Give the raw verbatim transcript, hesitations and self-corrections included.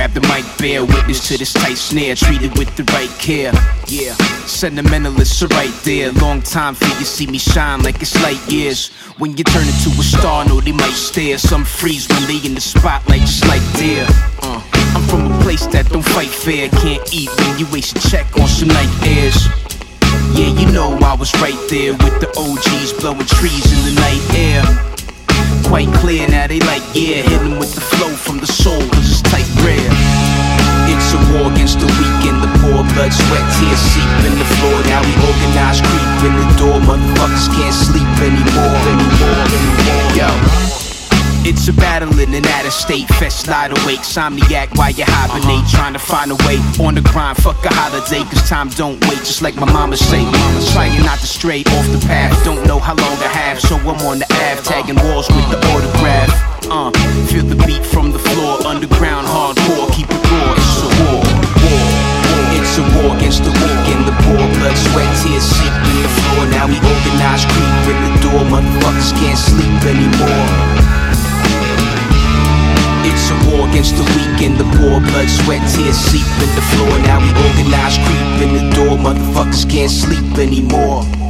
grab the mic, bear witness to this tight snare, treated with the right care. Yeah, sentimentalists are right there. Long time for you see me shine like it's light years. When you turn into a star, no, they might stare. Some freeze when they in the spotlight, just like deer. Uh, I'm from a place that don't fight fair. Can't eat when you waste a check on some night airs. Yeah, you know I was right there with the O Gs blowing trees in the night air. Quite clear now they like, yeah, hitting with the flow from the soul, cause it's tight rare. It's a war against the weak and the poor. Blood, sweat, tears seep in the floor. Now we organize, creep in the door. Motherfuckers can't sleep anymore, anymore, anymore. Yo, it's a battle in an out-of-state fest, lie awake, insomniac while you hibernate, trying to find a way on the grind, fuck a holiday, cause time don't wait, just like my mama say. Mama's trying not to stray off the path, don't know how long I have, so I'm on the Ave, tagging walls with the autograph. Uh, feel the beat from the floor, underground, hardcore, keep it raw, it's a war, war, war. It's a war against the weak and the poor, blood, sweat, tears seep in the floor. Now we organize, creep in the door, motherfuckers can't sleep anymore. It's a war against the weak and the poor. Blood, sweat, tears seep in the floor. Now we organize, creep in the door. Motherfuckers can't sleep anymore.